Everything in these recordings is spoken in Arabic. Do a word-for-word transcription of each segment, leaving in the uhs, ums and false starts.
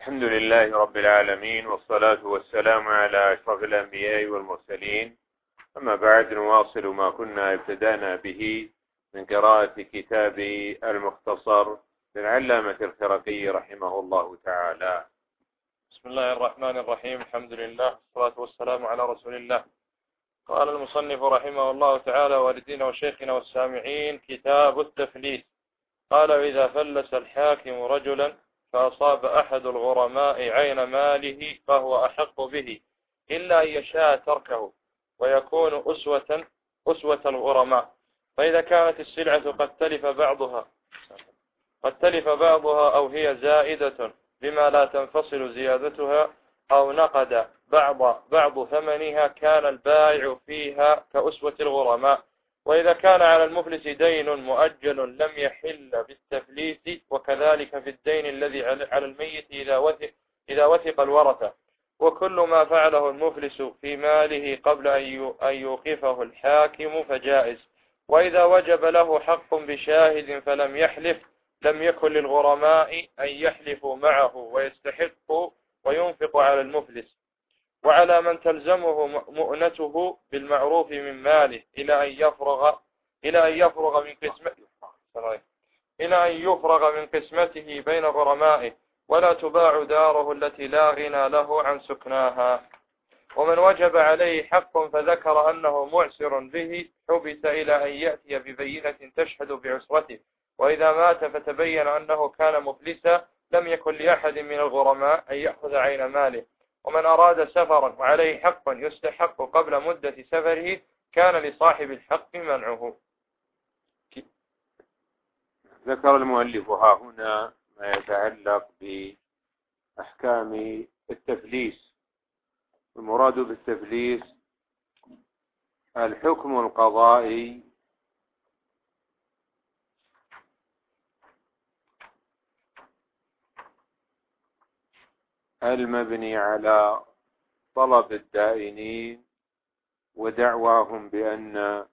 الحمد لله رب العالمين، والصلاة والسلام على أشرف الأنبياء والمرسلين. أما بعد، نواصل ما كنا ابتدأنا به من قراءة كتاب المختصر للعلامة الخرقي رحمه الله تعالى. بسم الله الرحمن الرحيم. الحمد لله والصلاة والسلام على رسول الله. قال المصنف رحمه الله تعالى: والدينا وشيخنا والسامعين، كتاب التفليس. قال: إذا فلس الحاكم رجلا فأصاب أحد الغرماء عين ماله فهو أحق به، إلا أن يشاء تركه ويكون أسوة أسوة الغرماء. فإذا كانت السلعة قد تلف بعضها قد تلف بعضها أو هي زائدة بما لا تنفصل زيادتها، أو نقد بعض بعض ثمنها، كان البائع فيها كأسوة الغرماء. وإذا كان على المفلس دين مؤجل لم يحل بالتفليس، وكذلك في الدين الذي على الميت إذا وثق, إذا وثق الورثة. وكل ما فعله المفلس في ماله قبل أن يوقفه الحاكم فجائز. وإذا وجب له حق بشاهد فلم يحلف، لم يكن للغرماء أن يحلفوا معه ويستحقوا وينفق على المفلس، وعلى من تلزمه مؤنته بالمعروف من ماله إلى أن يفرغ إلى أن يفرغ من قسمته إلى أن يفرغ من قسمته بين غرمائه، ولا تباع داره التي لا غنى له عن سكناها. ومن وجب عليه حق فذكر أنه معسر به، حبس إلى أن يأتي ببينة تشهد بعسرته. وإذا مات فتبين أنه كان مفلسا، لم يكن لأحد من الغرماء أن يأخذ عين ماله. ومن أراد سفرا وعليه حق يستحق قبل مدة سفره، كان لصاحب الحق منعه. ذكر المؤلف ها هنا ما يتعلق بأحكام التفليس. المراد بالتفليس الحكم القضائي المبني على طلب الدائنين ودعواهم بأن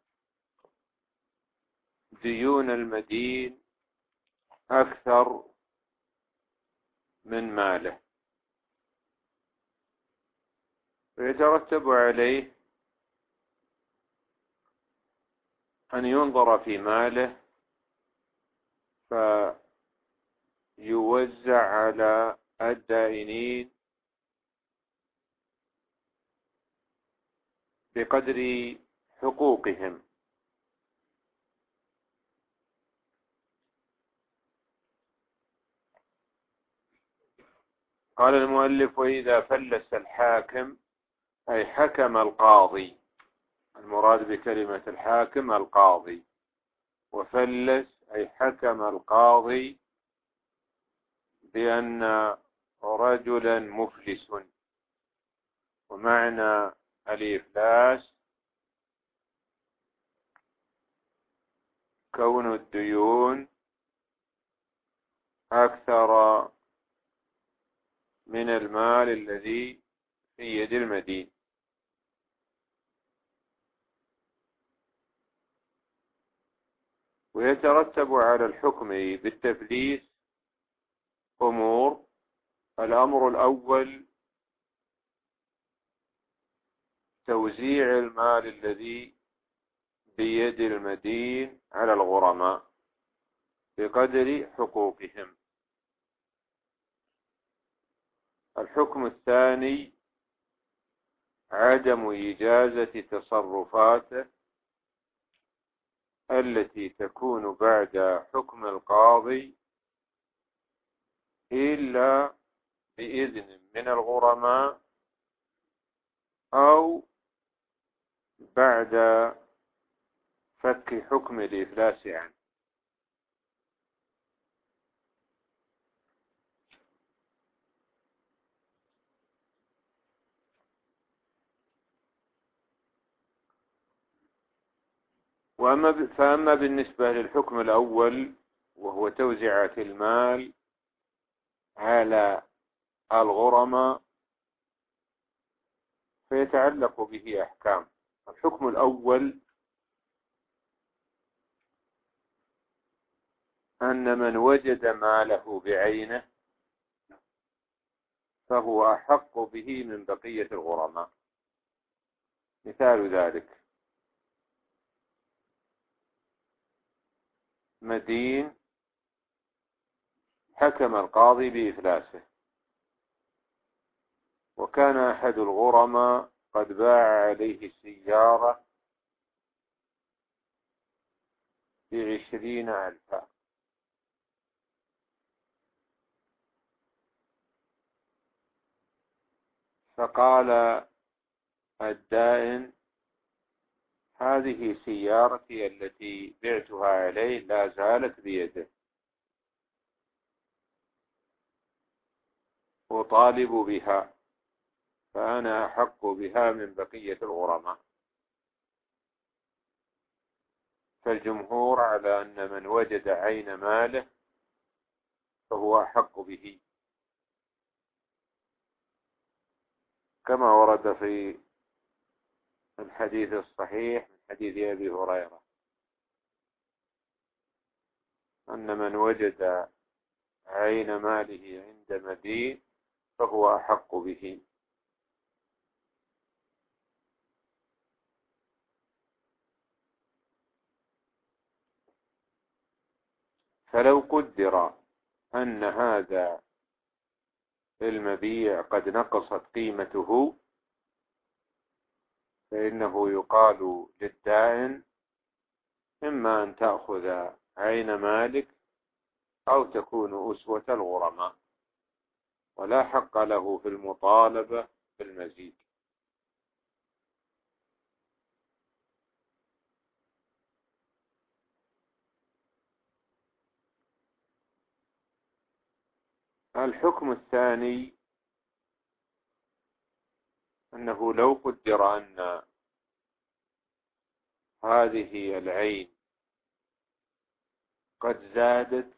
ديون المدين أكثر من ماله، ويترتب عليه أن ينظر في ماله فيوزع على الدائنين بقدر حقوقهم. قال المؤلف: وإذا فلس الحاكم، أي حكم القاضي. المراد بكلمة الحاكم القاضي، وفلس أي حكم القاضي بأن رجلا مفلس. ومعنى الإفلاس كون الديون أكثر من المال الذي في يد المدين. ويترتب على الحكم بالتفليس أمور. الأمر الأول توزيع المال الذي بيد المدين على الغرماء بقدر حقوقهم. الحكم الثاني عدم إجازة تصرفاته التي تكون بعد حكم القاضي إلا بإذن من الغرماء أو بعد فك حكم الإفلاس عنه. وأما فأما بالنسبة للحكم الأول وهو توزيعة المال على الغرماء فيتعلق به أحكام. الحكم الأول أن من وجد ماله بعينه فهو أحق به من بقية الغرماء. مثال ذلك: مدين حكم القاضي بإفلاسه، وكان أحد الغرماء قد باع عليه سيارة بعشرين ألفا، فقال الدائن: هذه سيارتي التي بعتها عليه لا زالت بيده، أطالب بها، فأنا أحق بها من بقية الغرماء. فالجمهور على أن من وجد عين ماله فهو أحق به، كما ورد في الحديث الصحيح من حديث أبي هريرة أن من وجد عين ماله عند مدين فهو أحق به. فلو قدر أن هذا المبيع قد نقصت قيمته، فإنه يقال للدائن: إما أن تأخذ عين مالك أو تكون أسوة الغرماء، ولا حق له في المطالبة بالمزيد. الحكم الثاني أنه لو قدر أن هذه العين قد زادت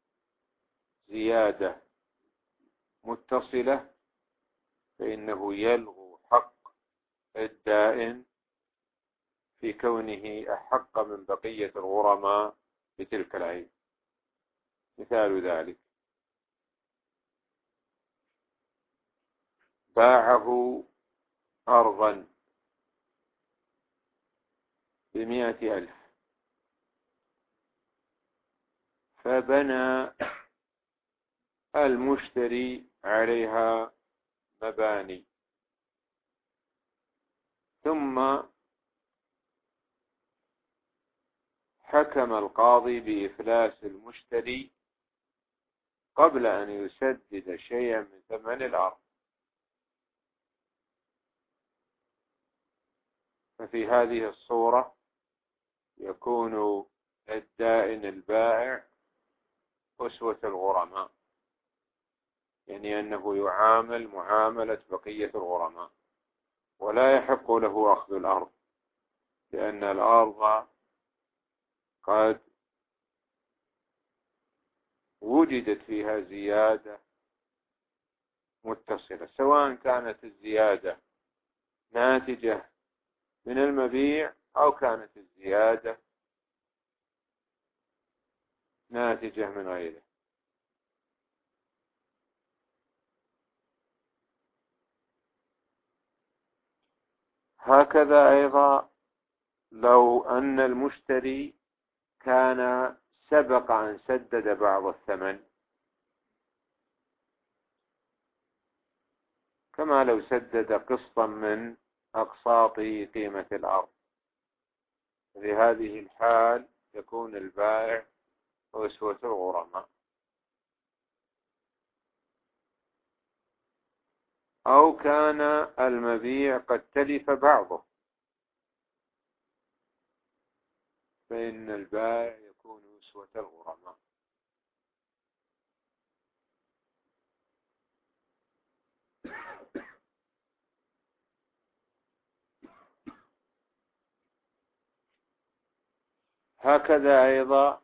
زيادة متصلة، فإنه يلغو حق الدائن في كونه أحق من بقية الغرماء بتلك العين. مثال ذلك: باعه أرضا بمئة ألف، فبنى المشتري عليها مباني، ثم حكم القاضي بإفلاس المشتري قبل أن يسدد شيئا من ثمن الأرض، ففي هذه الصورة يكون الدائن البائع أسوة الغرماء، يعني أنه يعامل معاملة بقية الغرماء، ولا يحق له أخذ الأرض، لأن الأرض قد وجدت فيها زيادة متصلة، سواء كانت الزيادة ناتجة من المبيع أو كانت الزيادة ناتجة من غيره. هكذا أيضا لو أن المشتري كان سبق أن سدد بعض الثمن، كما لو سدد قسطا من أقساط قيمة الأرض، في هذه الحال يكون البائع أسوة الغرماء. أو كان المبيع قد تلف بعضه، فإن البائع يكون أسوة الغرماء. هكذا أيضا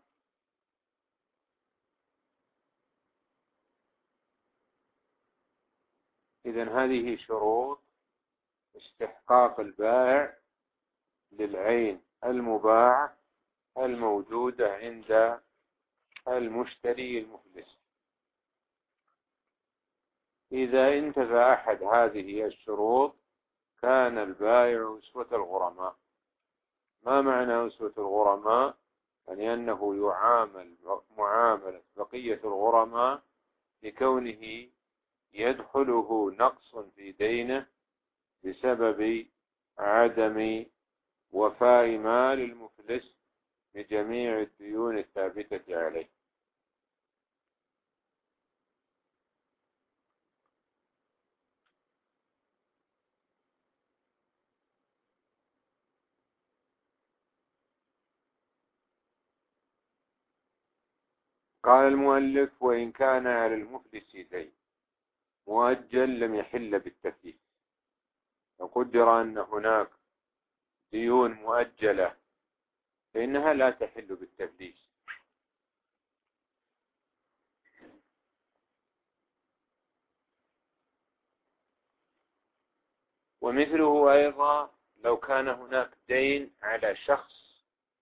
إذن هذه شروط استحقاق البائع للعين المباعة الموجودة عند المشتري المفلس. إذا انتفى أحد هذه الشروط كان البائع أسوة الغرماء. ما معنى أسوة الغرماء؟ يعني أنه يعامل معاملة بقية الغرماء لكونه يدخله نقص في دينه بسبب عدم وفاء مال المفلس بجميع الديون الثابتة عليه. قال المؤلف: وإن كان على المفلس دين مؤجل لم يحل بالتفليس. وقدر أن هناك ديون مؤجلة فإنها لا تحل بالتفليس. ومثله أيضا لو كان هناك دين على شخص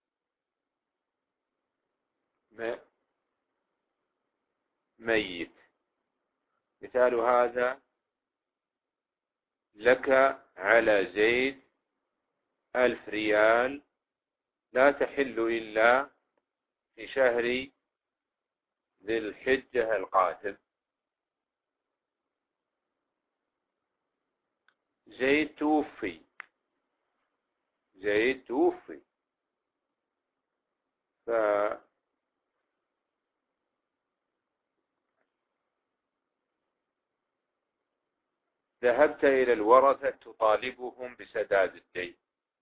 ميت. مثال هذا: لك على زيد ألف ريال لا تحل إلا في شهر ذي الحجة القادم. زيد توفي زيد توفي فذهبت إلى الورثة تطالبهم بسداد الدين،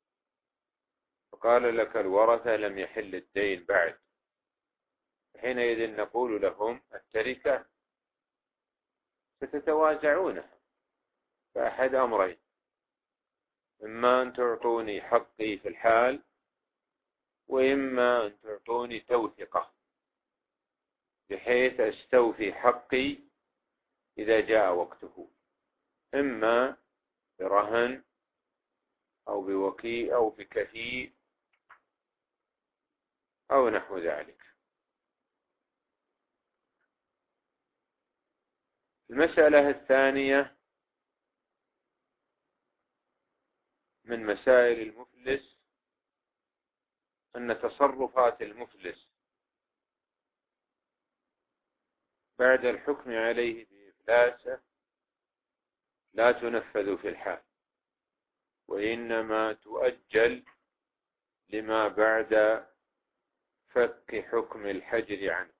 فقال لك الورثة لم يحل الدين بعد. حينئذ نقول لهم: التركة ستتوازعونها، فأحد أمرين: إما أن تعطوني حقي في الحال، وإما أن تعطوني توثقة بحيث أستوفي حقي إذا جاء وقته، إما برهن أو بوكيل أو بكفيل أو نحو ذلك. المسألة الثانية من مسائل المفلس أن تصرفات المفلس بعد الحكم عليه بإفلاسه لا تنفذ في الحال، وإنما تؤجل لما بعد فك حكم الحجر عنه.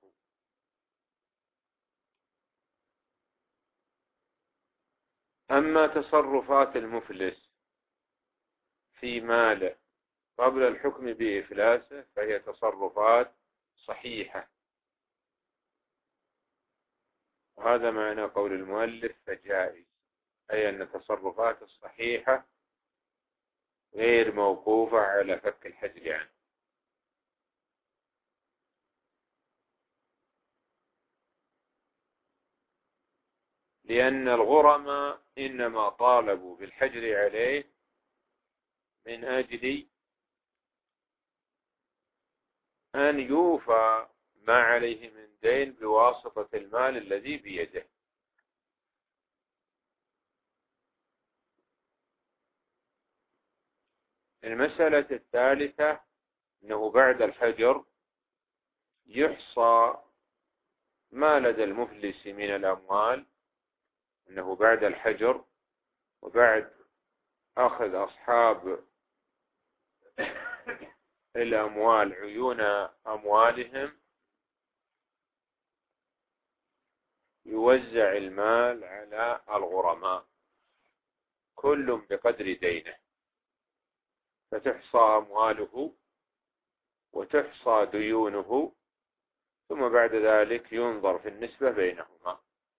أما تصرفات المفلس في ماله قبل الحكم بإفلاسه فهي تصرفات صحيحة، وهذا معنى قول المؤلف فجائز، أي أن التصرفات الصحيحة غير موقوفة على فك الحجر عنه. لأن الغرماء إنما طالبوا بالحجر عليه من أجل أن يوفى ما عليه من دين بواسطة المال الذي بيده. المسألة الثالثة أنه بعد الحجر يحصى ما لدى المفلس من الأموال، أنه بعد الحجر وبعد أخذ أصحاب الأموال عيون أموالهم يوزع المال على الغرماء كل بقدر دينه، فتحصى أمواله وتحصى ديونه، ثم بعد ذلك ينظر في النسبة بينهما.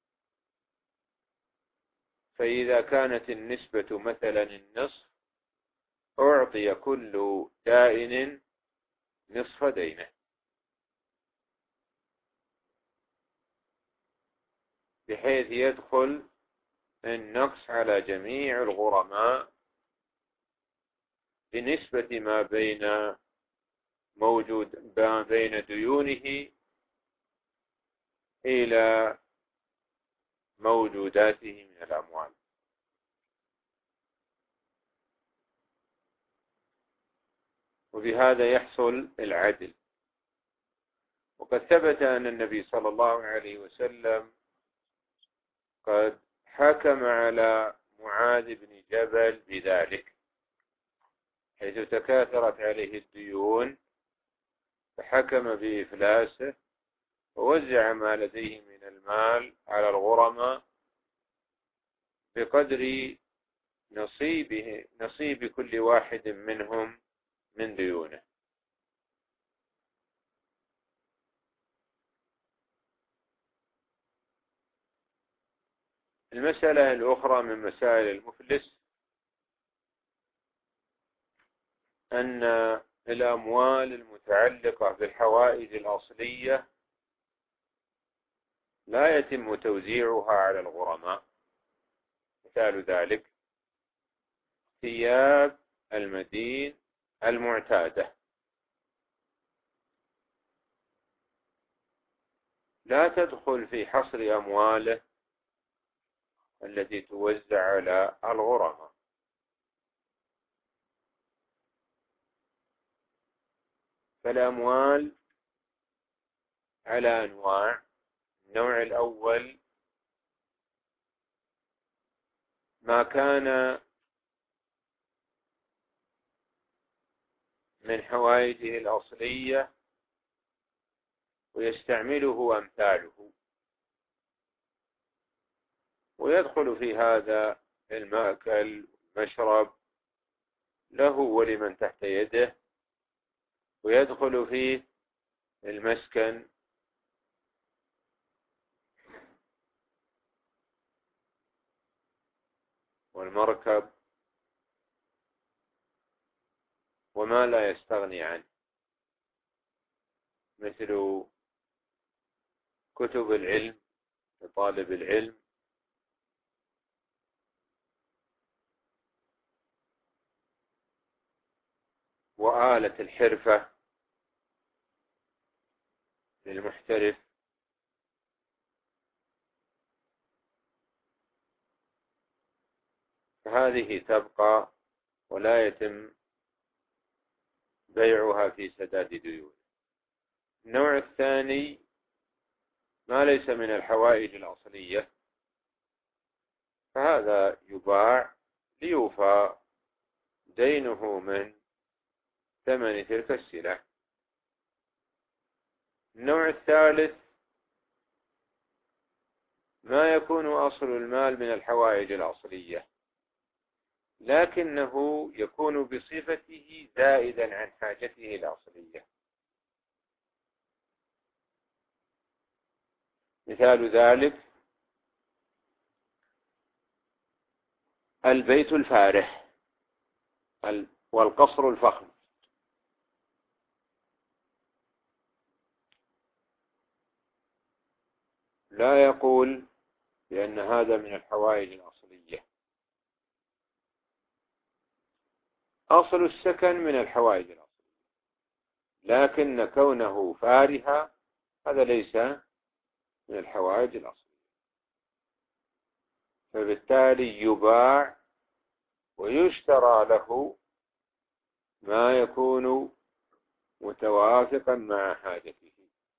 فإذا كانت النسبة مثلا النصف أعطي كل دائن نصف دينه، بحيث يدخل النقص على جميع الغرماء بنسبة ما بين موجود ما بين ديونه إلى موجوداته من الأموال. وبهذا يحصل العدل. وقد ثبت أن النبي صلى الله عليه وسلم قد حكم على معاذ بن جبل بذلك، حيث تكاثرت عليه الديون فحكم بإفلاسه ووزع ما لديه من المال على الغرماء بقدر نصيبه نصيب كل واحد منهم من ديونه. المسألة الأخرى من مسائل المفلس أن الأموال المتعلقة بالحوائج الأصلية لا يتم توزيعها على الغرماء. مثال ذلك ثياب المدين المعتادة لا تدخل في حصر أمواله التي توزع على الغرماء. فالأموال على أنواع. النوع الأول ما كان من حوائجه الأصلية ويستعمله أمثاله، ويدخل في هذا المأكل مشرب له ولمن تحت يده، ويدخل فيه المسكن والمركب وما لا يستغني عنه، مثل كتب العلم لطالب العلم، وآلة الحرفة للمحترف، فهذه تبقى ولا يتم بيعها في سداد ديون. النوع الثاني ما ليس من الحوائج الأصلية، فهذا يباع ليوفى دينه من ثمن تلك السلع. النوع الثالث ما يكون أصل المال من الحوائج الأصلية، لكنه يكون بصفته زائدا عن حاجته الأصلية. مثال ذلك البيت الفارح والقصر الفخم، لا يقول بأن هذا من الحوائج الأصلية. أصل السكن من الحوائج الأصلية، لكن كونه فارها هذا ليس من الحوائج الأصلية، فبالتالي يباع ويشترى له ما يكون متوافقا مع حاجته.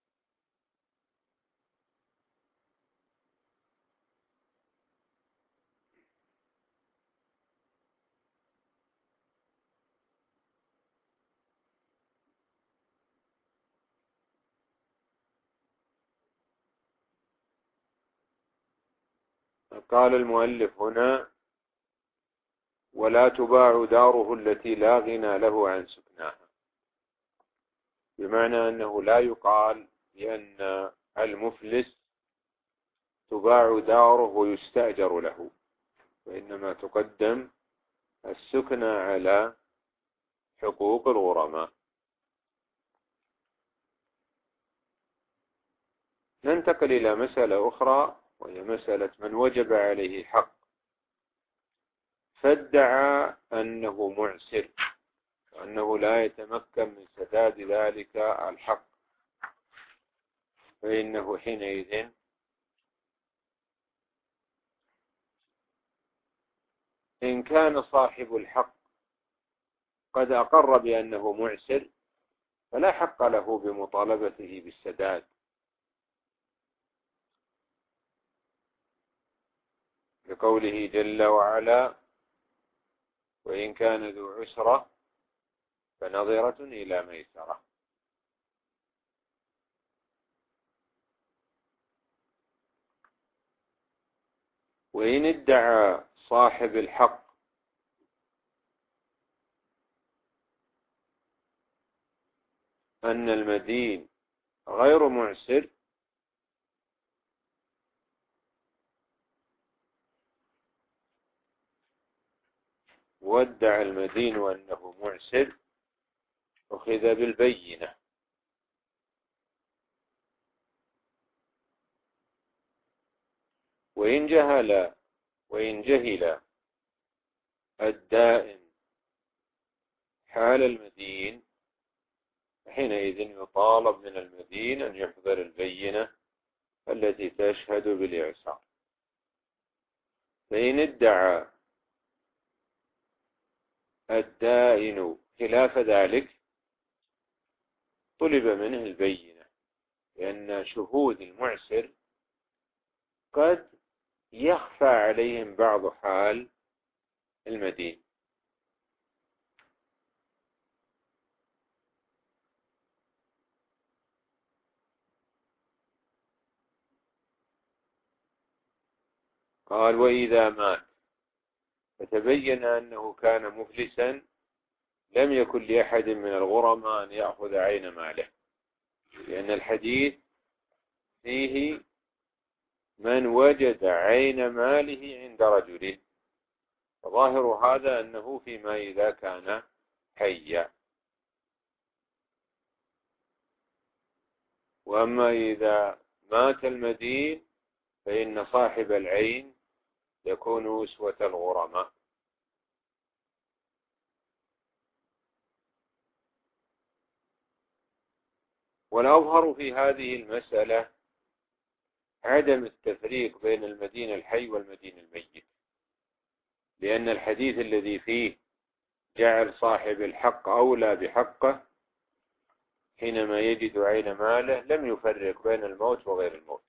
قال المؤلف هنا: ولا تباع داره التي لا غنى له عن سكناها، بمعنى أنه لا يقال بأن المفلس تباع داره ويستأجر له، وإنما تقدم السكنى على حقوق الغرماء. ننتقل إلى مسألة أخرى، وهي مسألة من وجب عليه حق فادعى أنه معسر وأنه لا يتمكن من سداد ذلك الحق، فإنه حينئذ وإن كان صاحب الحق قد أقر بأنه معسر فلا حق له بمطالبته بالسداد، لقوله جل وعلا: وإن كان ذو عسرة فنظرة إلى ميسرة. وإن ادعى صاحب الحق أن المدين غير معسر وادعى المدين أنه معسر أخذ بالبينة. وإن جهل وإن جهل الدائن حال المدين حينئذ يطالب من المدين أن يحضر البينة التي تشهد بالإعسار. فإن ادعى الدائن خلاف ذلك طلب منه البينة، لأن شهود المعسر قد يخفى عليهم بعض حال المدين. قال: وإذا مات فتبين أنه كان مفلسا لم يكن لأحد من الغرماء أن يأخذ عين ماله، لأن الحديث فيه من وجد عين ماله عند رجل، فظاهر هذا أنه فيما إذا كان حيا. وأما إذا مات المدين فإن صاحب العين يكون أسوة الغرماء. والأظهر في هذه المسألة عدم التفريق بين المدين الحي والمدين الميت، لأن الحديث الذي فيه جعل صاحب الحق أولى بحقه حينما يجد عين ماله لم يفرق بين الموت وغير الموت.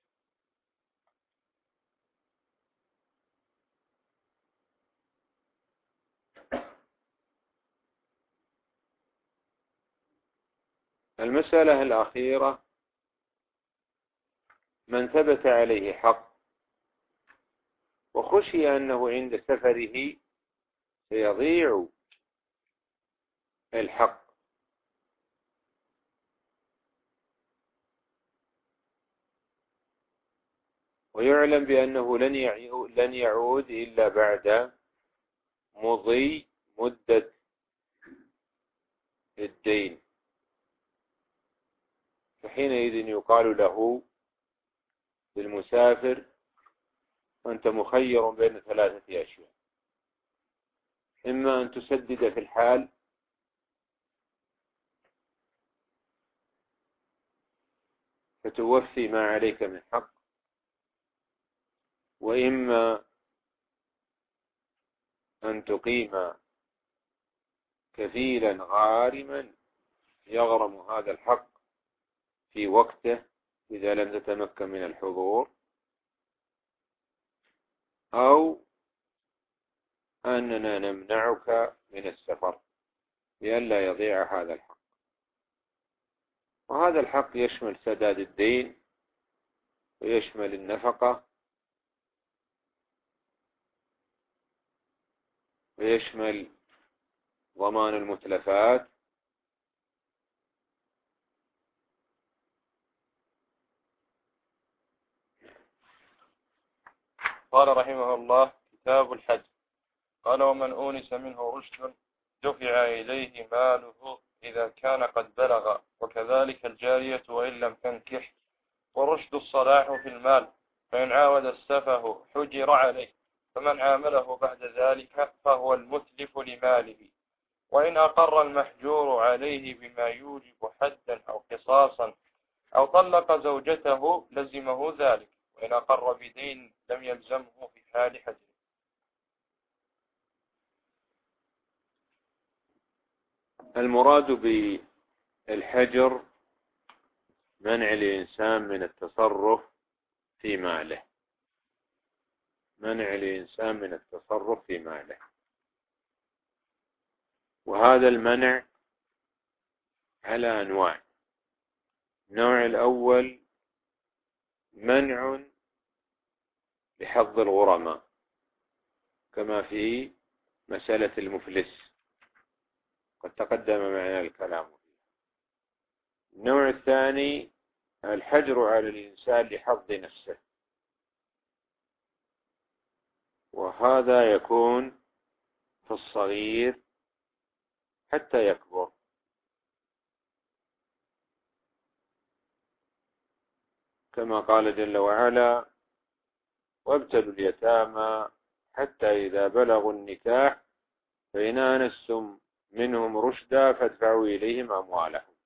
المسألة الأخيرة: من ثبت عليه حق وخشي أنه عند سفره سيضيع الحق، ويعلم بأنه لن يعود إلا بعد مضي مدة الدين، فحينئذ يقال له للمسافر: أنت مخير بين ثلاثة أشياء، إما أن تسدد في الحال فتوفي ما عليك من حق، وإما أن تقيم كفيلا غارما يغرم هذا الحق في وقته إذا لم تتمكن من الحضور، أو أننا نمنعك من السفر لئلا يضيع هذا الحق. وهذا الحق يشمل سداد الدين ويشمل النفقة ويشمل ضمان المتلفات. قال رحمه الله: كتاب الحج. قال: ومن أونس منه رشد دفع إليه ماله إذا كان قد بلغ، وكذلك الجارية وإن لم تنكح. ورشد الصلاح في المال، فإن عاود السفه حجر عليه، فمن عامله بعد ذلك فهو المتلف لماله. وإن أقر المحجور عليه بما يوجب حدا أو قصاصا أو طلق زوجته لزمه ذلك، وإن أقر بدين لم يلزمه في حال حجره. المراد بالحجر منع الإنسان من التصرف في ماله، منع الإنسان من التصرف في ماله. وهذا المنع على أنواع. النوع الأول منع لحظ الغرماء كما في مسألة المفلس، قد تقدم معنا الكلام فيه. النوع الثاني الحجر على الإنسان لحظ نفسه، وهذا يكون في الصغير حتى يكبر، كما قال جل وعلا: وابتلوا اليتامى حتى إذا بلغوا النكاح فإن آنستم منهم رشدا فادفعوا إليهم أموالهم.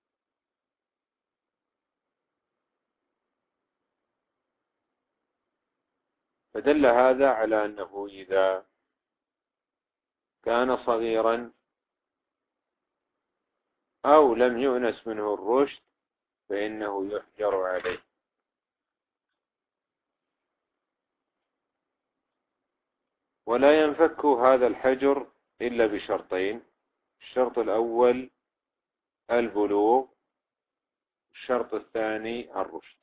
فدل هذا على أنه إذا كان صغيرا أو لم يؤنس منه الرشد فإنه يحجر عليه. ولا ينفك هذا الحجر إلا بشرطين: الشرط الأول البلوغ، الشرط الثاني الرشد.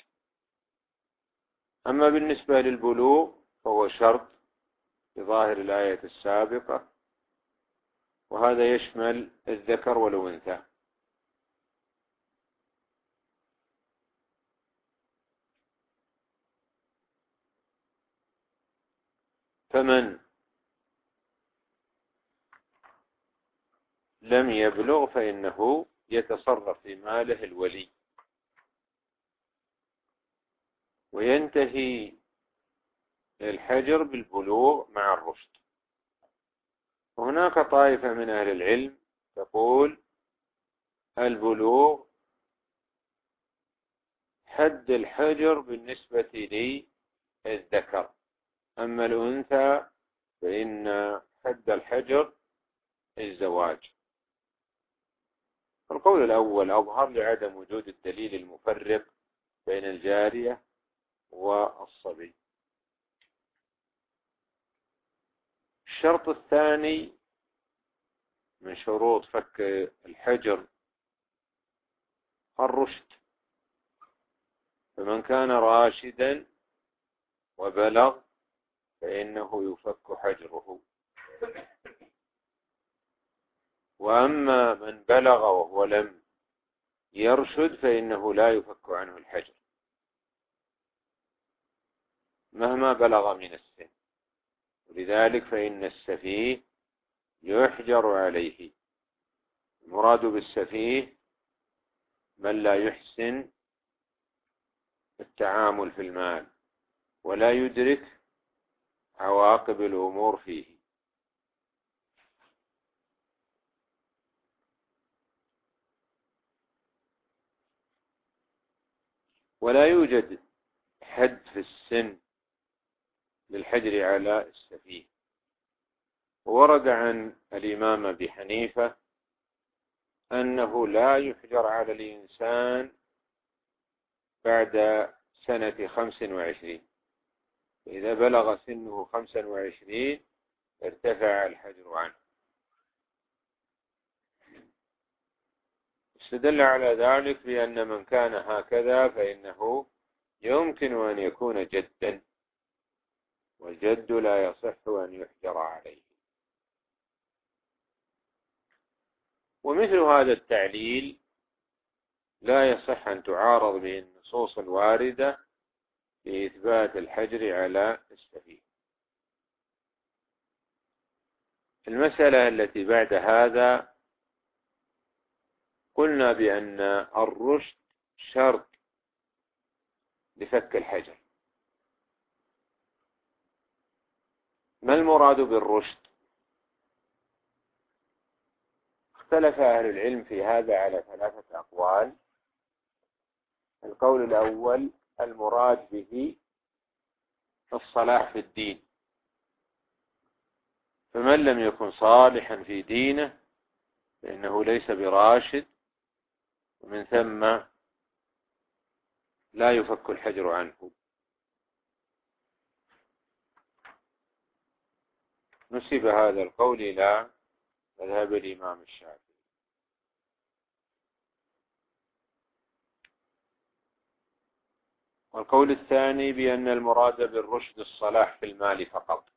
أما بالنسبة للبلوغ فهو شرط بظاهر الآية السابقة، وهذا يشمل الذكر والأنثى. فمن لم يبلغ فإنه يتصرف في ماله الولي، وينتهي الحجر بالبلوغ مع الرشد. وهناك طائفة من أهل العلم تقول البلوغ حد الحجر بالنسبة للذكر، أما الأنثى فإن حد الحجر الزواج. القول الأول أظهر لعدم وجود الدليل المفرق بين الجارية والصبي. الشرط الثاني من شروط فك الحجر الرشد، فمن كان راشدا وبلغ فإنه يفك حجره. وأما من بلغ وهو لم يرشد فإنه لا يفك عنه الحجر مهما بلغ من السن، ولذلك فإن السفيه يحجر عليه. المراد بالسفيه من لا يحسن التعامل في المال ولا يدرك عواقب الأمور فيه. ولا يوجد حد في السن للحجر على السفيه. ورد عن الإمام أبي حنيفة أنه لا يحجر على الإنسان بعد سنة خمس وعشرين، إذا بلغ سنه خمسا وعشرين ارتفع الحجر عنه. استدل على ذلك بأن من كان هكذا فإنه يمكن أن يكون جدا، والجد لا يصح أن يحجر عليه. ومثل هذا التعليل لا يصح أن تعارض به النصوص الواردة في إثبات الحجر على السفيه. المسألة التي بعد هذا قلنا بأن الرشد شرط لفك الحجر. ما المراد بالرشد؟ اختلف أهل العلم في هذا على ثلاثة أقوال. القول الأول المراد به الصلاح في الدين، فمن لم يكن صالحا في دينه فإنه ليس براشد، ومن ثم لا يفك الحجر عنه. نسب هذا القول إلى مذهب الإمام الشافعي. والقول الثاني بأن المراد بالرشد الصلاح في المال فقط،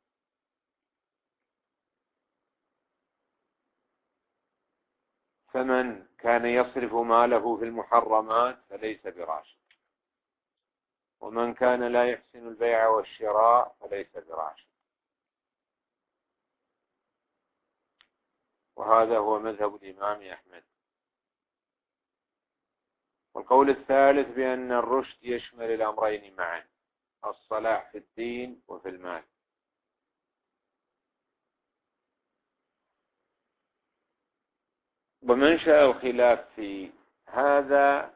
فمن كان يصرف ماله في المحرمات فليس براشد، ومن كان لا يحسن البيع والشراء فليس براشد. وهذا هو مذهب الإمام أحمد. والقول الثالث بأن الرشد يشمل الأمرين معا، الصلاح في الدين وفي المال. ومنشأ الخلاف في هذا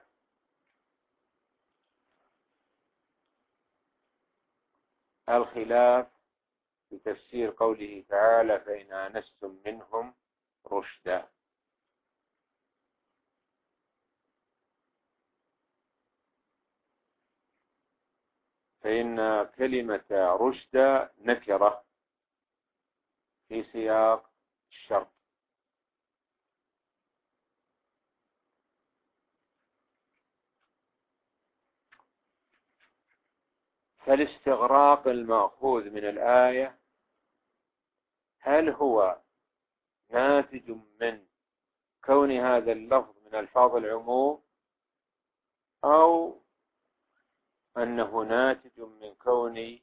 الخلاف في تفسير قوله تعالى: فإن آنستم منهم رشدا. فإن كلمة رشد نكرة في سياق الشرط، فالاستغراق المأخوذ من الآية هل هو ناتج من كون هذا اللفظ من ألفاظ العموم، أو أنه ناتج من كون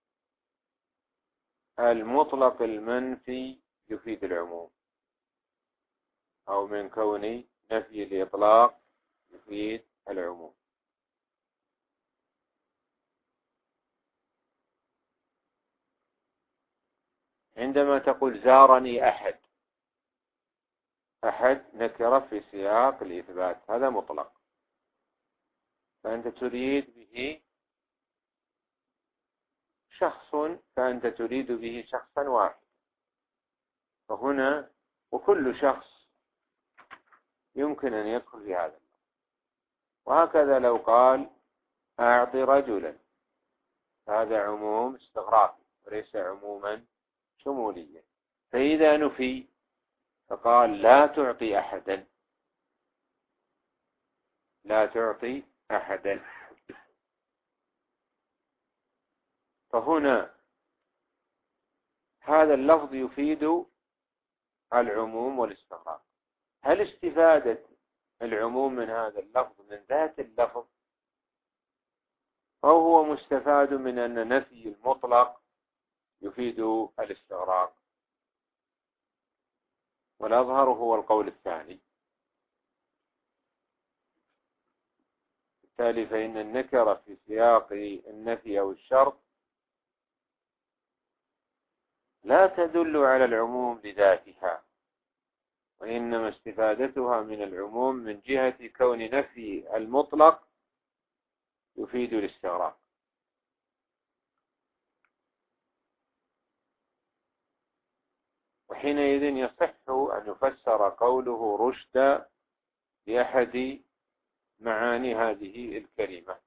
المطلق المنفي يفيد العموم، أو من كون نفي الإطلاق يفيد العموم. عندما تقول زارني أحد، أحد نكرة في سياق الإثبات، هذا مطلق، فأنت تريد به شخص، فأنت تريد به شخصا واحد. فهنا وكل شخص يمكن أن يدخل في هذا. وهكذا لو قال أعطي رجلا، هذا عموم استغراقي وليس عموما شموليا. فإذا نفي فقال لا تعطي أحدا، لا تعطي أحدا. فهنا هذا اللفظ يفيد العموم والاستغراق. هل استفادة العموم من هذا اللفظ من ذات اللفظ، أو هو مستفاد من أن نفي المطلق يفيد الاستغراق؟ والأظهر هو القول الثاني. بالتالي فإن النكرة في سياق النفي أو الشرط لا تدل على العموم لذاتها، وإنما استفادتها من العموم من جهة كون نفي المطلق يفيد الاستغراق. وحينئذ يصح أن يفسر قوله رشد بأحد معاني هذه الكلمة.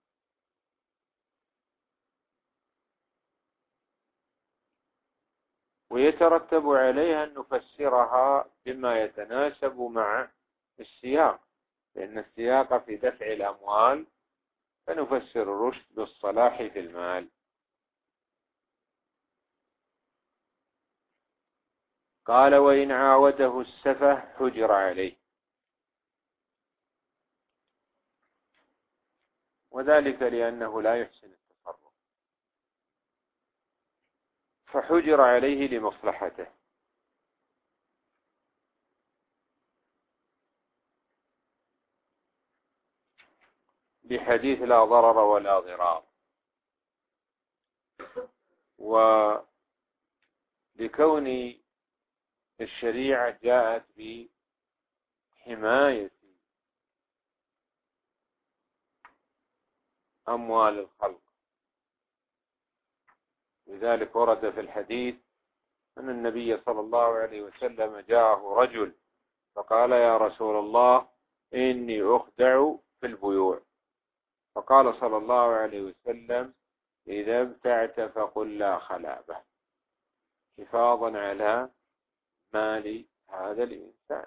ويترتب عليها أن نفسرها بما يتناسب مع السياق، لأن السياق في دفع الأموال، فنفسر الرشد بالصلاح في المال. قال: وإن عاوده السفه حجر عليه. وذلك لأنه لا يحسن التصرف، فحجر عليه لمصلحته. بحديث لا ضرر ولا ضرار. ولكون الشريعة جاءت بحماية أموال الخلق، لذلك ورد في الحديث أن النبي صلى الله عليه وسلم جاءه رجل فقال يا رسول الله إني أخدع في البيوع. فقال صلى الله عليه وسلم إذا ابتعت فقل لا خلابة، حفاظا على مال هذا الإنسان.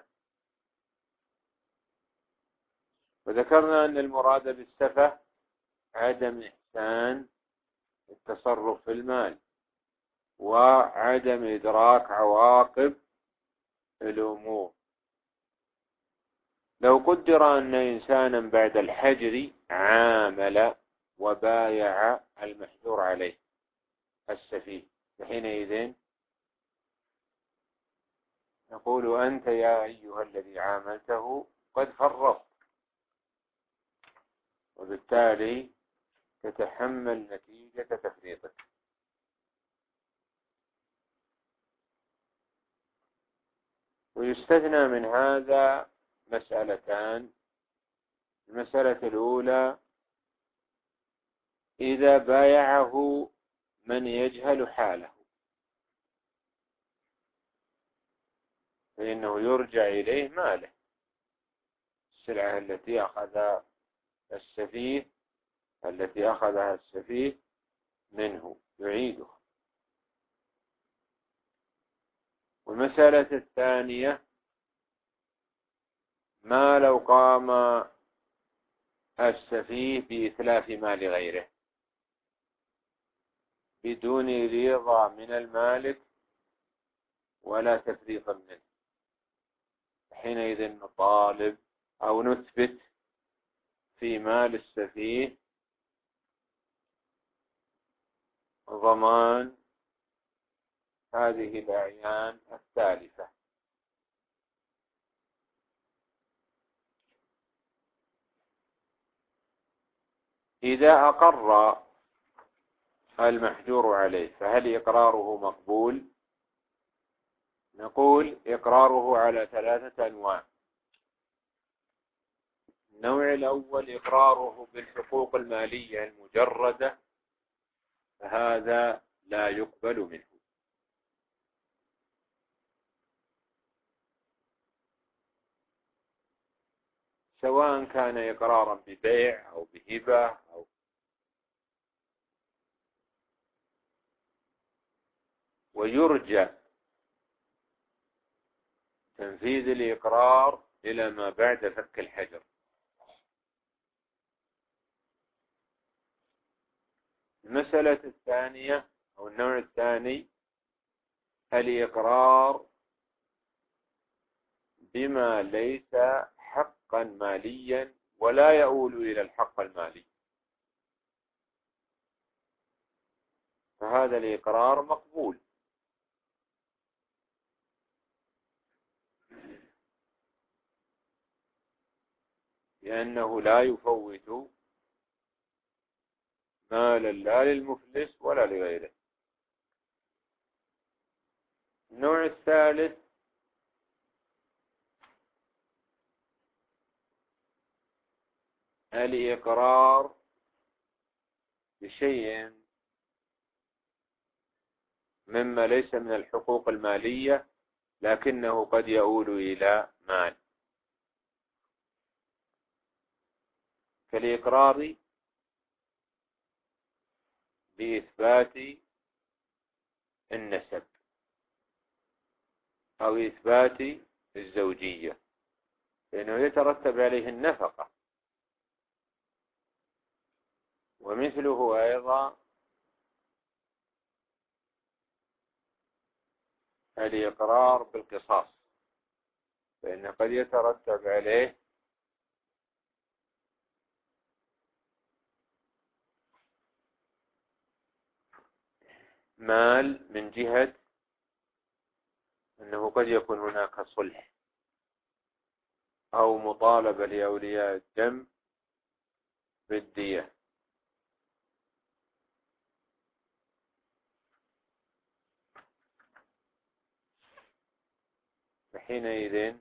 وذكرنا أن المراد بالسفه عدم إحسان التصرف في المال وعدم إدراك عواقب الأمور. لو قدر أن إنسانا بعد الحجر عامل وبايع المحجور عليه السفيه، فحينئذ نقول أنت يا أيها الذي عاملته قد فرطت، وبالتالي تتحمل نتيجة تفريطك. ويستثنى من هذا مسألتان. المسألة الأولى إذا بايعه من يجهل حاله فإنه يرجع إليه ماله، السلعة التي أخذ السفيه التي أخذها السفيه منه يعيدها. والمسألة الثانية ما لو قام السفيه بإتلاف مال غيره بدون رضا من المالك ولا تفريط منه، حينئذ نطالب أو نثبت في مال السفيه ضمان هذه الأعيان الثالثة. إذا أقر المحجور عليه فهل إقراره مقبول؟ نقول إقراره على ثلاثة أنواع. النوع الأول إقراره بالحقوق المالية المجردة، فهذا لا يقبل منه، سواء كان إقرارا ببيع أو بهبة أو ويرجى تنفيذ الإقرار إلى ما بعد فك الحجر. المسألة الثانية أو النوع الثاني الإقرار بما ليس حقا ماليا ولا يؤول إلى الحق المالي، فهذا الإقرار مقبول، لأنه لا يفوت مالا لا للمفلس ولا لغيره. النوع الثالث الإقرار بشيء مما ليس من الحقوق المالية لكنه قد يؤول إلى مال، كالإقرار بإثبات النسب أو إثبات الزوجية، لأنه يترتب عليه النفقة. ومثله أيضا الإقرار بالقصاص، فإن قد يترتب عليه مال من جهة أنه قد يكون هناك صلح أو مطالبة لأولياء الدم بالدية. فحينئذ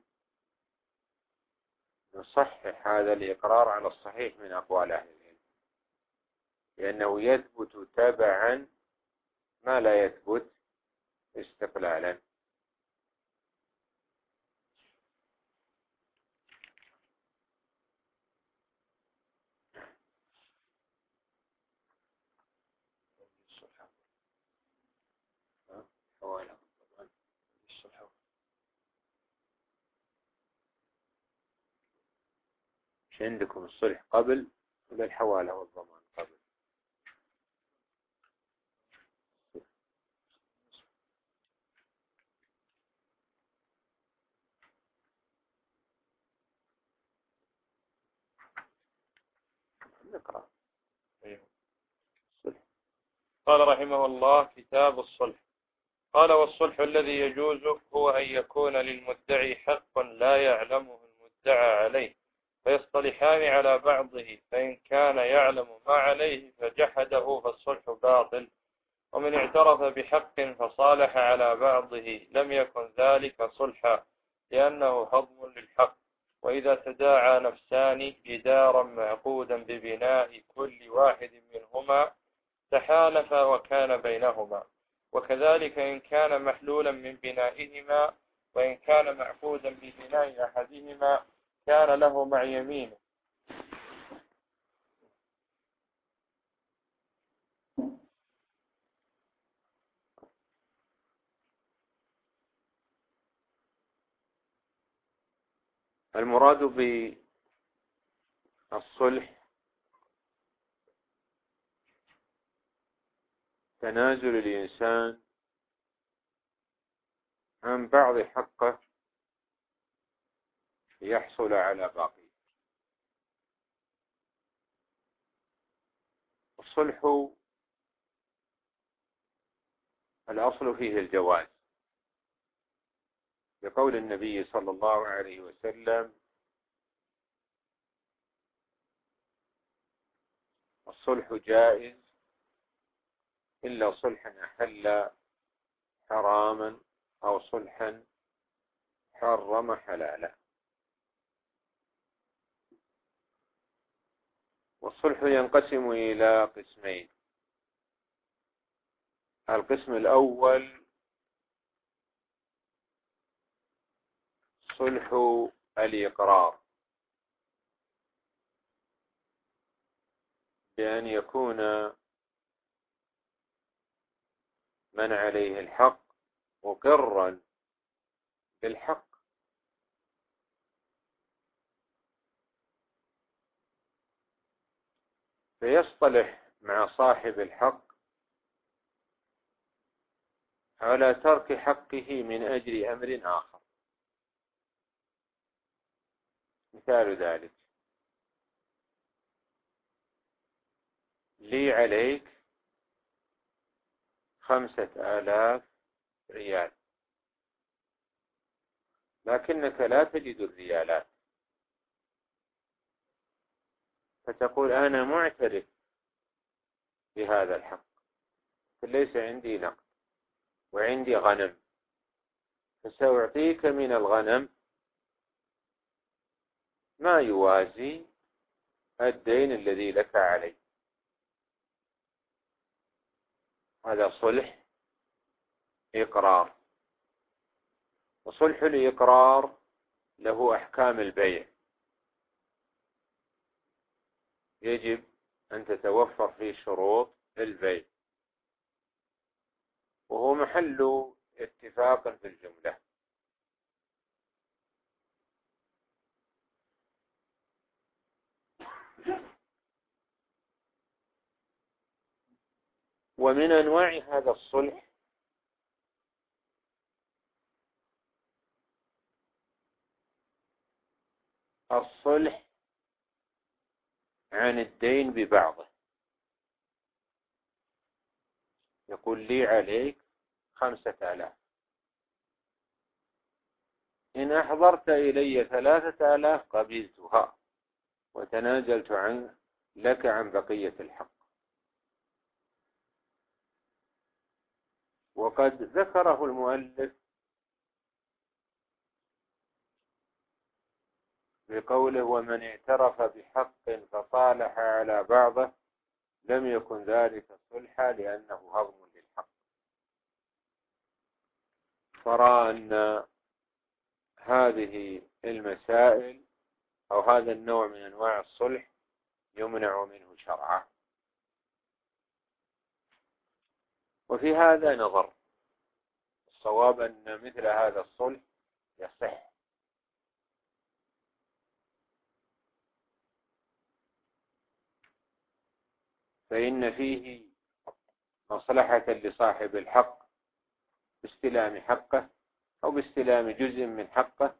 نصحح هذا الإقرار على الصحيح من أقوال أهل العلم، لأنه يثبت تبعا ما لا يثبت استقلالا. الحوالة. مش عندكم الصلح قبل ولا الحوالة والضمان قبل؟ نقرأ. قال رحمه الله: كتاب الصلح. قال: والصلح الذي يجوز هو أن يكون للمدعي حق لا يعلمه المدعى عليه فيصطلحان على بعضه، فإن كان يعلم ما عليه فجحده فالصلح باطل، ومن اعترف بحق فصالح على بعضه لم يكن ذلك صلحا لأنه هضم للحق. وإذا تداعى نفسان جدارا معقودا ببناء كل واحد منهما تحالف وكان بينهما، وكذلك إن كان محلولا من بنائهما، وإن كان معقودا ببناء أحدهما كان له مع يمينه. المراد بالصلح تنازل الإنسان عن بعض حقه ليحصل على باقي. الصلح الأصل فيه الجواز، بقول النبي صلى الله عليه وسلم: الصلح جائز إلا صلحا أحل حراما أو صلحا حرم حلالا. والصلح ينقسم إلى قسمين: القسم الأول صلح الإقرار، بأن يكون من عليه الحق مقرا بالحق، فيصطلح مع صاحب الحق على ترك حقه من أجل أمر آخر. مثال ذلك: لي عليك خمسة آلاف ريال، لكنك لا تجد الريالات، فتقول: أنا معترف بهذا الحق، فليس عندي نقد وعندي غنم، فسأعطيك من الغنم ما يوازي الدين الذي لك علي. هذا صلح إقرار. وصلح الإقرار له أحكام البيع، يجب أن تتوفر فيه شروط البيع، وهو محل اتفاق في الجملة. ومن أنواع هذا الصلح الصلح عن الدين ببعضه. يقول: لي عليك خمسة آلاف، إن أحضرت إلي ثلاثة آلاف قبلتها وتنازلت عنه لك عن بقية الحق. وقد ذكره المؤلف بقوله: ومن اعترف بحق فصالح على بعضه لم يكن ذلك صلحا لأنه هضم للحق. فرأى أن هذه المسائل أو هذا النوع من أنواع الصلح يمنع منه شرعا. وفي هذا نظر: والصواب أن مثل هذا الصلح يصح. فإن فيه مصلحة لصاحب الحق باستلام حقه أو باستلام جزء من حقه،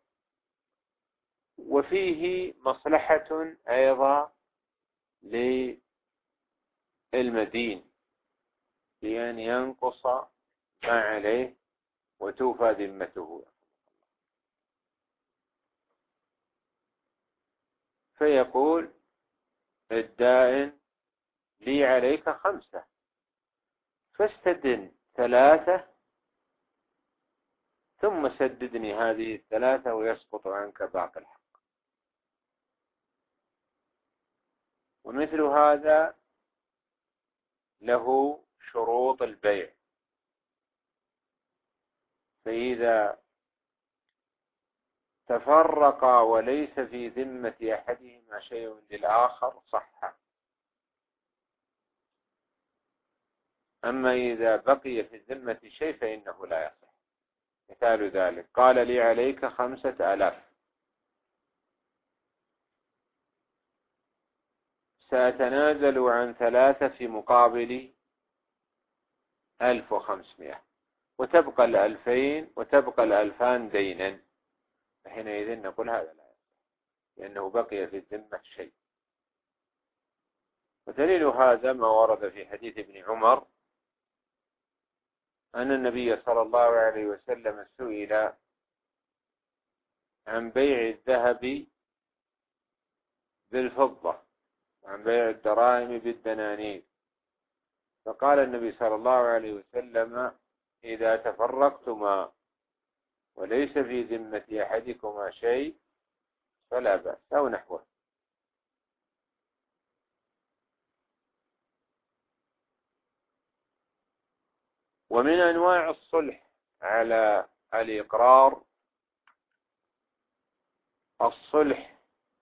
وفيه مصلحة أيضا للمدين بأن ينقص ما عليه وتوفى ذمته. فيقول الدائن لي عليك خمسة فاستدن ثلاثة ثم سددني هذه الثلاثة ويسقط عنك باقي الحق. ومثل هذا له شروط البيع، فإذا تفرقا وليس في ذمة أحدهما شيء للآخر صح. أما إذا بقي في الذمة شيء فإنه لا يصح. مثال ذلك قال لي عليك خمسة آلاف، سأتنازل عن ثلاثة في مقابل ألف وخمسمائة، وتبقى الألفين وتبقى الألفان دينا، فحينئذ نقول هذا لا يصح لأنه بقي في الذمة شيء. ودليل هذا ما ورد في حديث ابن عمر أن النبي صلى الله عليه وسلم سئل عن بيع الذهب بالفضة وعن بيع الدراهم بالدنانير، فقال النبي صلى الله عليه وسلم إذا تفرقتما وليس في ذمة أحدكما شيء فلا بأس أو نحوه. ومن أنواع الصلح على الإقرار الصلح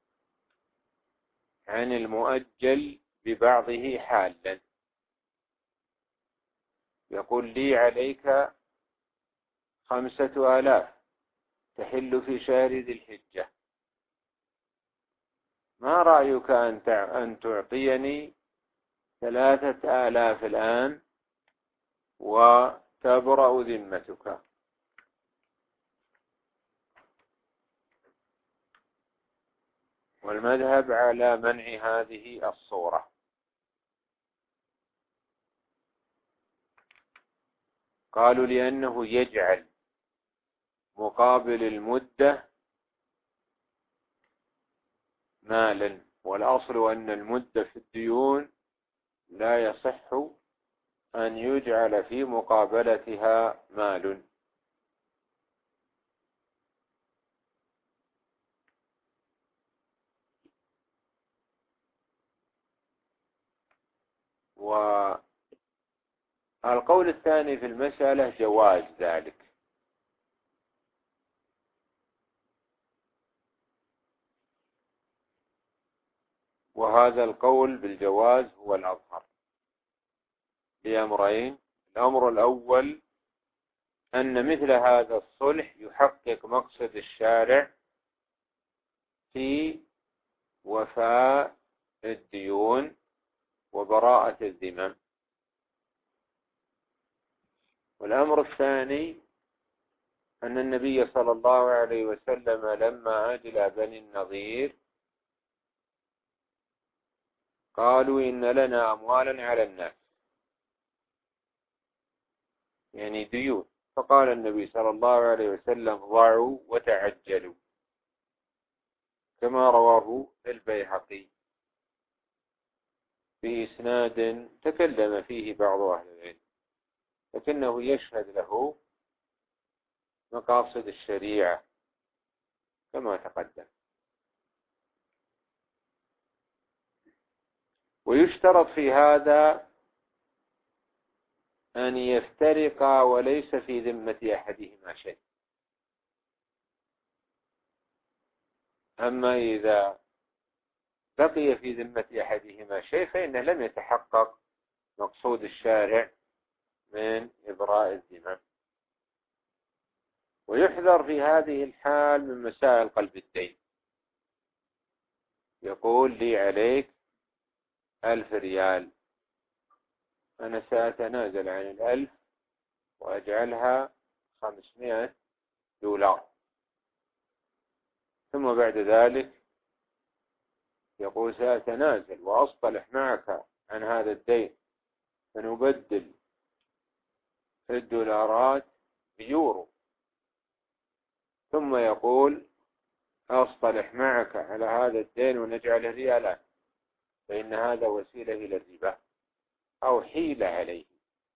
عن المؤجل ببعضه حالا. يقول لي عليك خمسة آلاف تحل في شهر ذي الحجة، ما رأيك أن تعطيني ثلاثة آلاف الآن وتبرأ ذمتك؟ والمذهب على منع هذه الصورة. قالوا لأنه يجعل مقابل المدة مالا، والأصل أن المدة في الديون لا يصح أن يجعل في مقابلتها مال. والقول الثاني في المسألة جواز ذلك، وهذا القول بالجواز هو الأظهر لأمرين. الأمر الأول أن مثل هذا الصلح يحقق مقصد الشارع في وفاء الديون وبراءة الذمم. والأمر الثاني أن النبي صلى الله عليه وسلم لما أجلى بني النضير قالوا إن لنا أموالا على الناس، يعني ديون، فقال النبي صلى الله عليه وسلم ضعوا وتعجلوا، كما رواه البيهقي بإسناد تكلم فيه بعض أهل العلم، لكنه يشهد له مقاصد الشريعة كما تقدم. ويشترط في هذا أن يفترقا وليس في ذمة أحدهما شيء. أما إذا بقي في ذمة أحدهما شيء فإنه لم يتحقق مقصود الشارع من إبراء الذمم. ويحذر في هذه الحال من مسائل قلب الدين. يقول لي عليك ألف ريال، أنا سأتنازل عن الألف وأجعلها خمسمائة دولار، ثم بعد ذلك يقول سأتنازل وأصطلح معك عن هذا الدين فنبدل الدولارات بيورو، ثم يقول أصطلح معك على هذا الدين ونجعله ريالات، فإن هذا وسيلة إلى الربا أو حيلة عليه.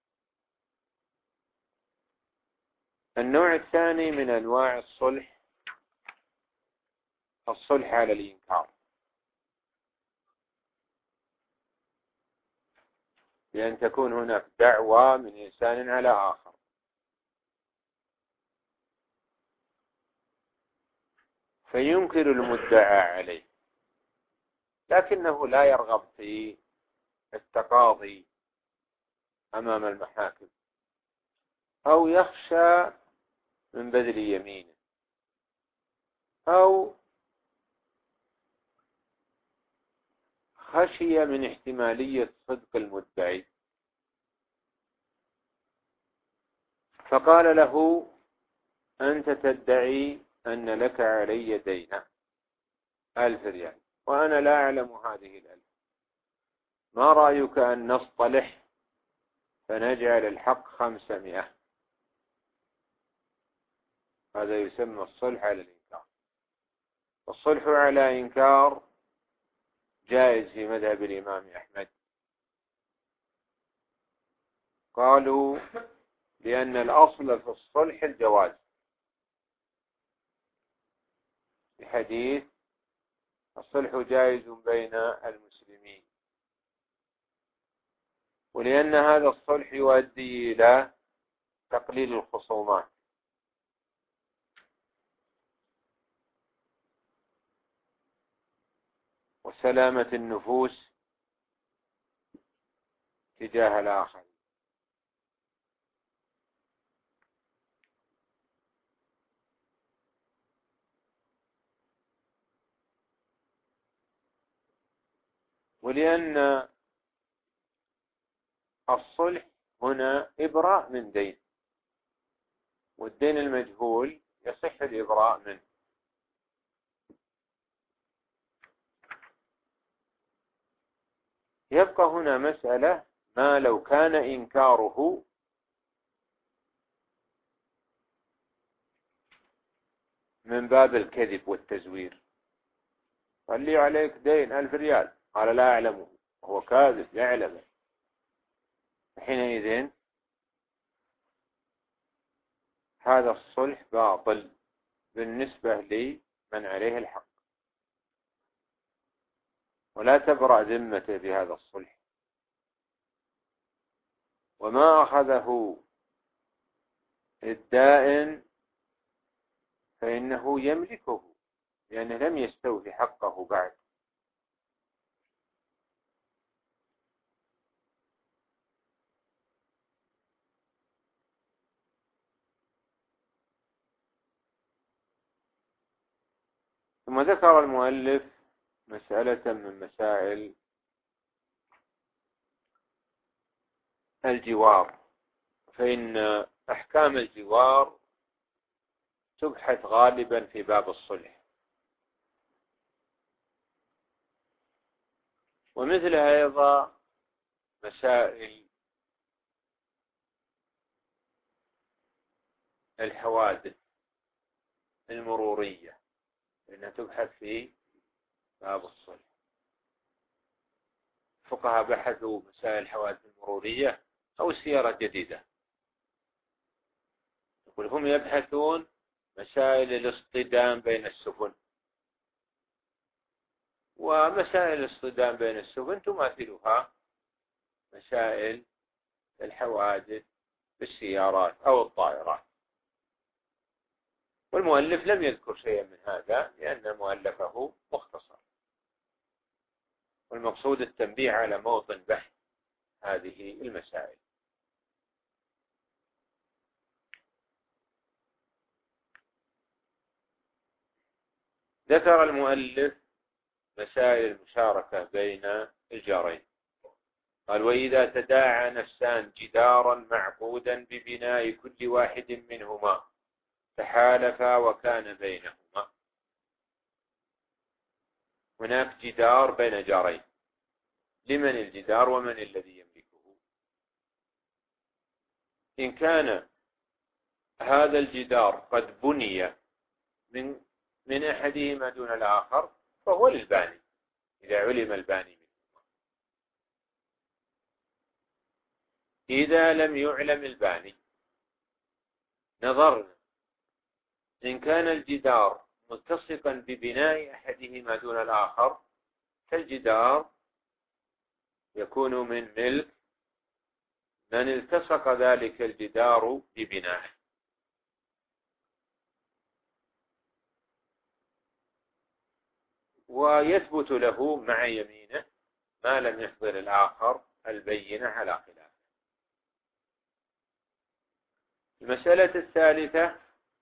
النوع الثاني من أنواع الصلح الصلح على الإنكار، بأن تكون هناك دعوة من إنسان على آخر، فينكر المدعى عليه، لكنه لا يرغب في التقاضي أمام المحاكم، أو يخشى من بذل يمينه، أو خشي من احتمالية صدق المدعي، فقال له أنت تدعي أن لك علي دينا ألف ريال وأنا لا أعلم هذه الألف، ما رأيك أن نصطلح فنجعل الحق خمسمائة؟ هذا يسمى الصلح على الإنكار. الصلح على إنكار جائز في مذهب الإمام أحمد. قالوا لأن الأصل في الصلح الجواز، الحديث الصلح جائز بين المسلمين، ولأن هذا الصلح يؤدي إلى تقليل الخصومات، وسلامة النفوس تجاه الآخر. ولأن الصلح هنا إبراء من دين، والدين المجهول يصح الإبراء منه. يبقى هنا مسألة ما لو كان إنكاره من باب الكذب والتزوير، قال لي عليك دين ألف ريال، قال لا أعلمه، هو كاذب يعلمه، حينئذ هذا الصلح باطل بالنسبة لمن عليه الحق، ولا تبرأ ذمته بهذا الصلح. وما أخذه الدائن فإنه يملكه، لأنه لم يستوفي حقه بعد. ثم ذكر المؤلف مسألة من مسائل الجوار، فإن أحكام الجوار تبحث غالبا في باب الصلح، ومثلها أيضا مسائل الحوادث المرورية، لأنها تبحث في باب الصلح. فقهاء بحثوا مسائل الحوادث المرورية أو السيارة الجديدة، يقول هم يبحثون مسائل الاصطدام بين السفن، ومسائل الاصطدام بين السفن تماثلها مسائل الحوادث بالسيارات أو الطائرات. والمؤلف لم يذكر شيئا من هذا لأن مؤلفه مختصر، والمقصود التنبيه على موطن بحث هذه المسائل. ذكر المؤلف مسائل المشاركة بين الجارين. قال: وإذا تداعى نفسان جدارا معقودا ببناء كل واحد منهما تحالفا وكان بينهما. هناك جدار بين جارين، لمن الجدار ومن الذي يملكه؟ إن كان هذا الجدار قد بني من من أحدهما دون الآخر فهو للباني إذا علم الباني منهما. إذا لم يعلم الباني نظرنا، إن كان الجدار ملتصقا ببناء أحدهما دون الآخر فالجدار يكون من ملك من التصق ذلك الجدار ببنائه. ويثبت له مع يمينه ما لم يحضر الآخر البينة على خلافه. المسألة الثالثة: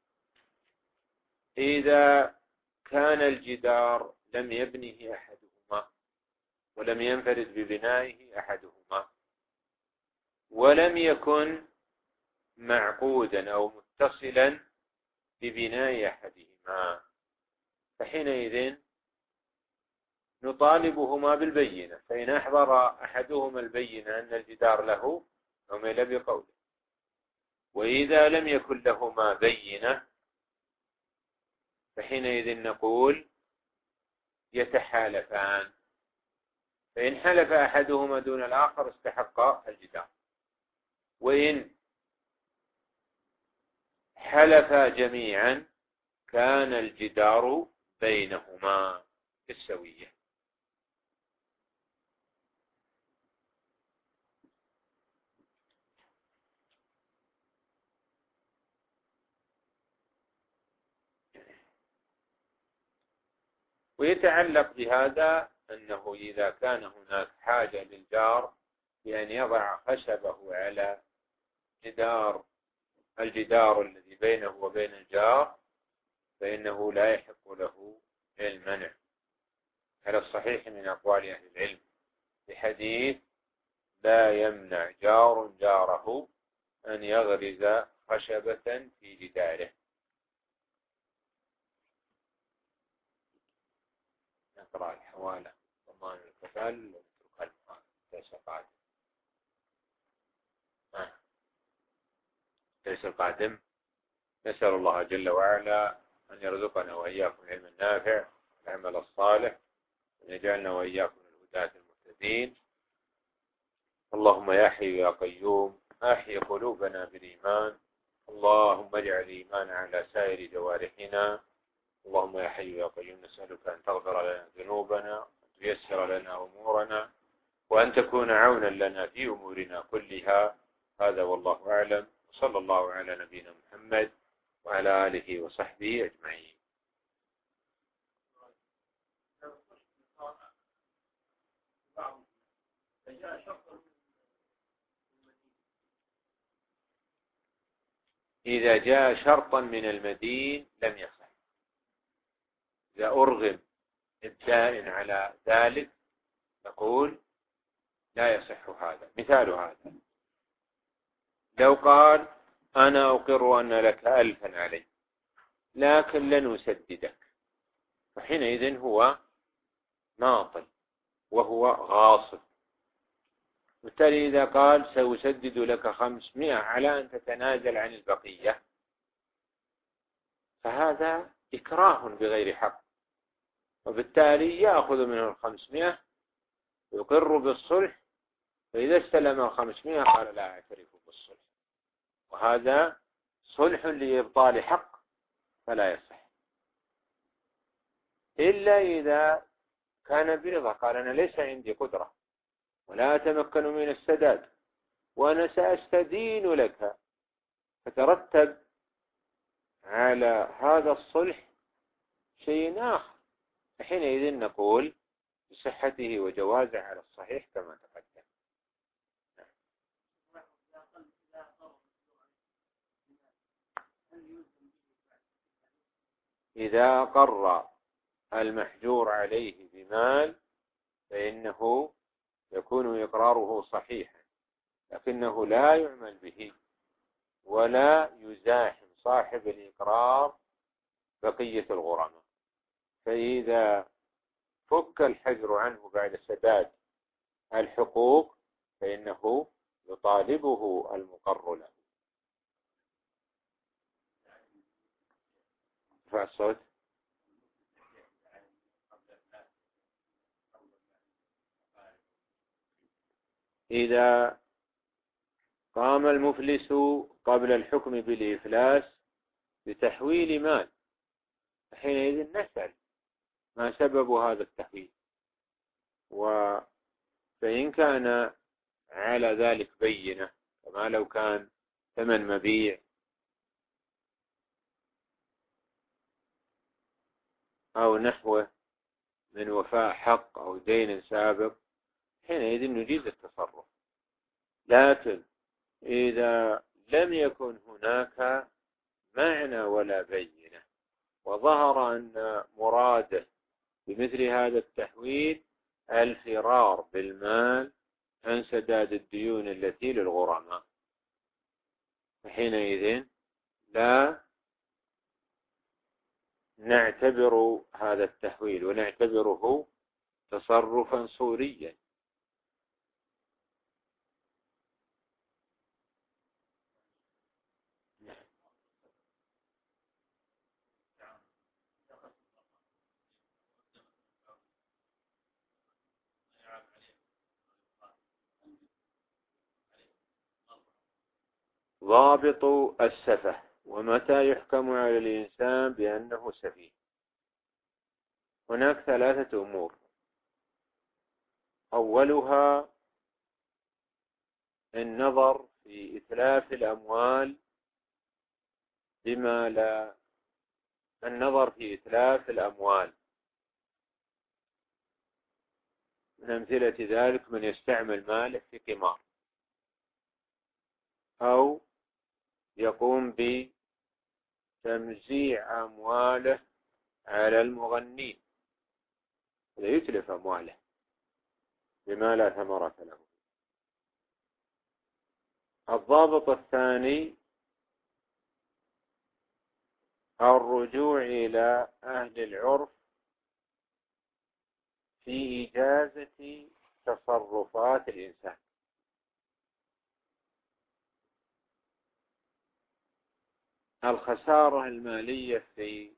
إذا كان الجدار لم يبنه أحدهما ولم ينفرد ببنائه أحدهما ولم يكن معقودا أو متصلا ببناء أحدهما فحينئذ نطالبهما بالبينة، فإن أحضر أحدهما البينة أن الجدار له عمل بقوله. وإذا لم يكن لهما بينة فحينئذ نقول يتحالفان، فإن حلف أحدهما دون الآخر استحق الجدار، وإن حلف جميعا كان الجدار بينهما بالسوية. ويتعلق بهذا أنه إذا كان هناك حاجة للجار بأن يضع خشبه على جدار الجدار الذي بينه وبين الجار فإنه لا يحق له المنع على الصحيح من أقوال أهل العلم، بحديث: لا يمنع جار جاره أن يغرز خشبة في جداره. نقرأ الحوالة: ضمان الكفال ونترك المال. ليس قادم آه. ليس القادم. نسأل الله جل وعلا أن يرزقنا وإياكم العلم النافع والعمل الصالح، وأن يجعلنا وإياكم الهداة المهتدين. اللهم يا حي يا قيوم أحي قلوبنا بالإيمان. اللهم اجعل الإيمان على سائر جوارحنا. اللهم يا حي يا قيوم نسألك أن تغفر لنا ذنوبنا وأن تيسر لنا أمورنا وأن تكون عونا لنا في أمورنا كلها. هذا والله أعلم، وصلى الله على نبينا محمد وعلى آله وصحبه أجمعين. إذا جاء شرطا من المدين لم يصح. إذا أرغم الدائن على ذلك نقول لا يصح هذا. مثال هذا: لو قال: أنا أقر أن لك ألفا علي لكن لن أسددك، فحينئذ هو ناطل وهو غاصب. بالتالي إذا قال: سأسدد لك خمسمائة على أن تتنازل عن البقية، فهذا إكراه بغير حق، وبالتالي يأخذ منه الخمسمائة ويقر بالصلح، فإذا استلم الخمسمائة قال: لا أعترف بالصلح، وهذا صلح لإبطال حق فلا يصح. إلا إذا كان برضا، قال: أنا ليس عندي قدرة ولا أتمكن من السداد وأنا سأستدين لك، فترتب على هذا الصلح شيء آخر، فحينئذ نقول بصحته وجوازه على الصحيح كما تقدم. إذا قر المحجور عليه بمال فإنه يكون إقراره صحيحا، لكنه لا يعمل به ولا يزاحم صاحب الإقرار بقية الغرماء. فإذا فك الحجر عنه بعد سداد الحقوق فإنه يطالبه المقر له. ارفع الصوت. إذا قام المفلس قبل الحكم بالإفلاس بتحويل مال حينئذ نسأل ما سبب هذا التحويل، وفإن كان على ذلك بينة كما لو كان ثمن مبيع أو نحوه من وفاء حق أو دين سابق حينئذ نجيز التصرف. لكن إذا لم يكن هناك معنى ولا بينة وظهر أن مراده بمثل هذا التحويل الفرار بالمال عن سداد الديون التي للغرماء، فحينئذ لا نعتبر هذا التحويل ونعتبره تصرفا صوريا. ضابط السفه، ومتى يحكم على الإنسان بأنه سفيه؟ هناك ثلاثة أمور. أولها النظر في إتلاف الأموال بما لا النظر في إتلاف الأموال من أمثلة ذلك من يستعمل ماله في قمار أو يقوم بتمزيع أمواله على المغنين، هذا يتلف أمواله بما لا ثمرة له. الضابط الثاني الرجوع إلى أهل العرف في إجازة تصرفات الإنسان. الخسارة المالية في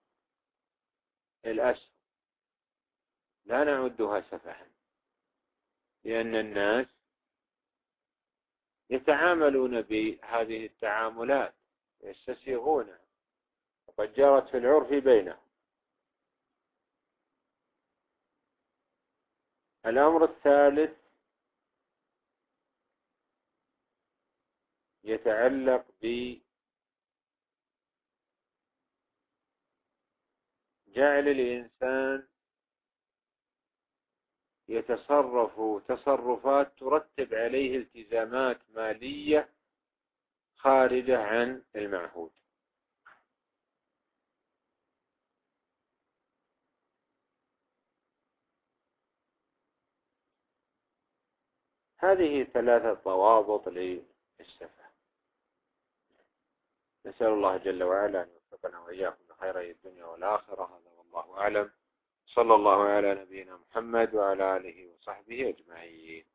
الأسهم لا نعدها سفها، لأن الناس يتعاملون بهذه التعاملات يستسيغونها وقد جرت في العرف بينهم. الأمر الثالث يتعلق بجعل الإنسان يتصرف تصرفات ترتب عليه التزامات مالية خارجة عن المعهود. هذه ثلاثة ضوابط للسفه. نسأل الله جل وعلا أن يوفقنا وإياكم لخير الدنيا والآخرة. هذا والله أعلم. صلى الله على نبينا محمد وعلى آله وصحبه أجمعين.